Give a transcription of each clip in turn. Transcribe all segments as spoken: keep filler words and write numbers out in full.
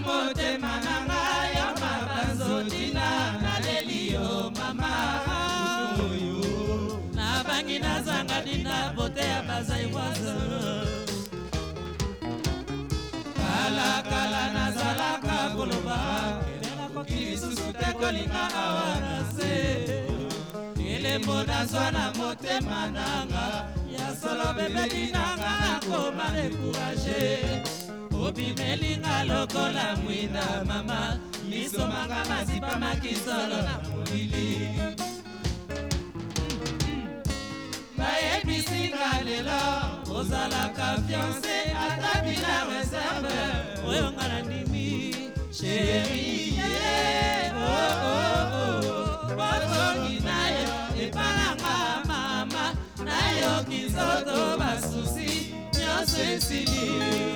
motema nanga yo mabanzo tina naleli yo mama na bangi nazanga dina bote ya bazaiwaza kala kala nazalaka koloba kelela koki lisusu te kolinga awa na se elembo nazwa na motema nanga ya solo bebe dinanga nakoma dekuraje obimelinga lokola mwinda mama nisomanga mazipa makisolo na molili bayebisinga lelo ozalaka fiancé ata bila reserve oyo nga na ndimi chéri oh oh oh bozongi nayo epananga mama nayoki nzoto basusi nyonso esili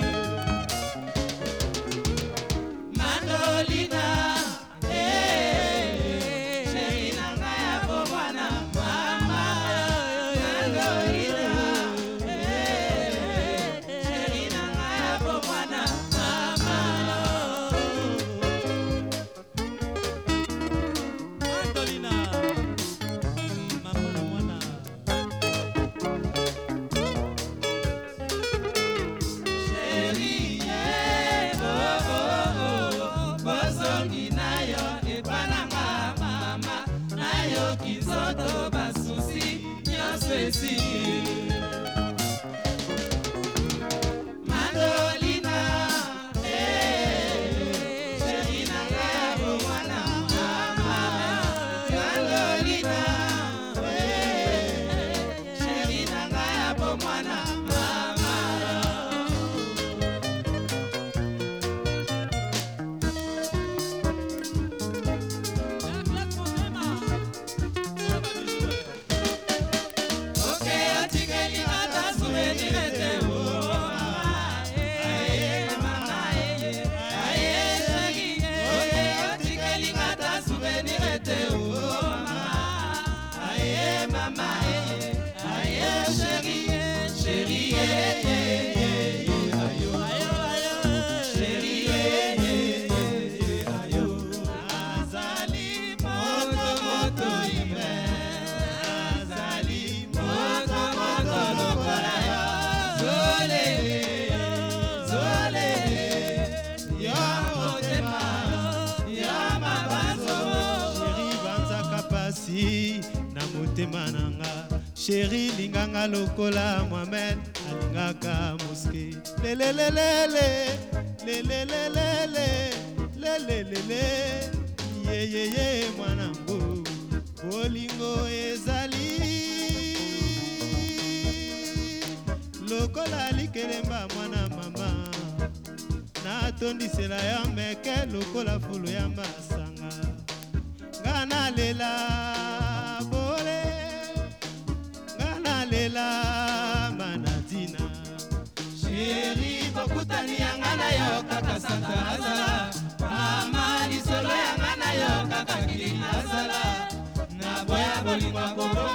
Mandolina, eh, chéri nanga ya bomwana mama. Mandolina, eh, chéri nanga ya bomwana mama. Mandolina, mama mwana. Chéri, eh, oh oh. Bozongi nayo epananga mama nayo kinzoto basusi nyonso esili Mandolina eh chéri nanga ya bomwana mama Mandolina eh chéri nanga ya bomwana mama na motema nanga chéri linganga lokola Mohamed alingaka moske lelelelele lelelelele lelelele yeyeye mwanangu bolingo ezali lokola likelemba mwana mama natondisela ya meke lokola fulu ya masanga ngana lela bole ngana lela manadina chéri bokutani yanga na yo kaka santa azala mama lisolo yanga na yo kaka kili azala na boya bolingo